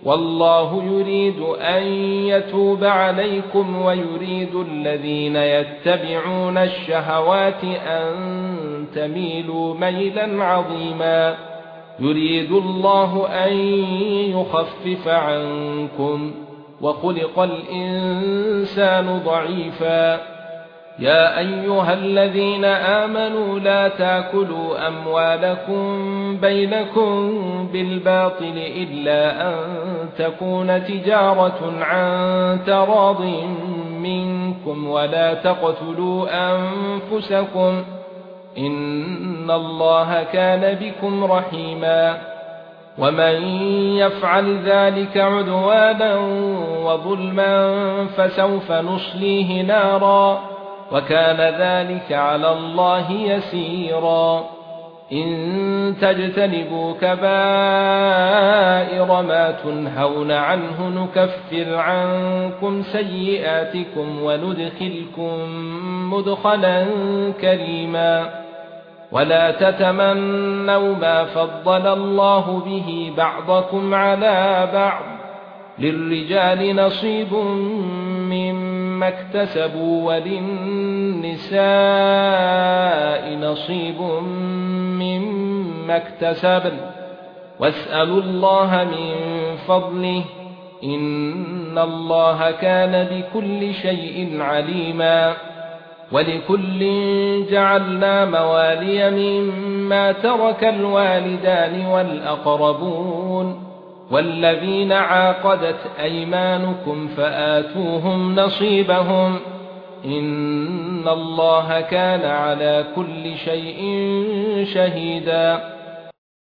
والله يريد أن يتوب عليكم ويريد الذين يتبعون الشهوات أن تميلوا ميلا عظيما. يريد الله أن يخفف عنكم وخلق الإنسان ضعيفا. يا أيها الذين آمنوا لا تأكلوا أموالكم بينكم بالباطل إلا أن تكون تجارة عن تراض منكم ولا تقتلوا أنفسكم إن الله كان بكم رحيما. ومن يفعل ذلك عدوانا وظلما فسوف نصليه نارا وكان ذلك على الله يسيرا. إن تجتنبوا كبائر ما تنهون عنه نكفر عنكم سيئاتكم وندخلكم مدخلا كريما. ولا تتمنوا ما فضل الله به بعضكم على بعض للرجال نصيب مما اكتسبوا وللنساء نصيب مما اكتسبن واسألوا الله من فضله إن الله كان بكل شيء عليما. ولكل جعلنا موالي مما ترك الوالدان والأقربون والذين عاقدت أيمانكم فآتوهم نصيبهم إن الله كان على كل شيء شهيدا.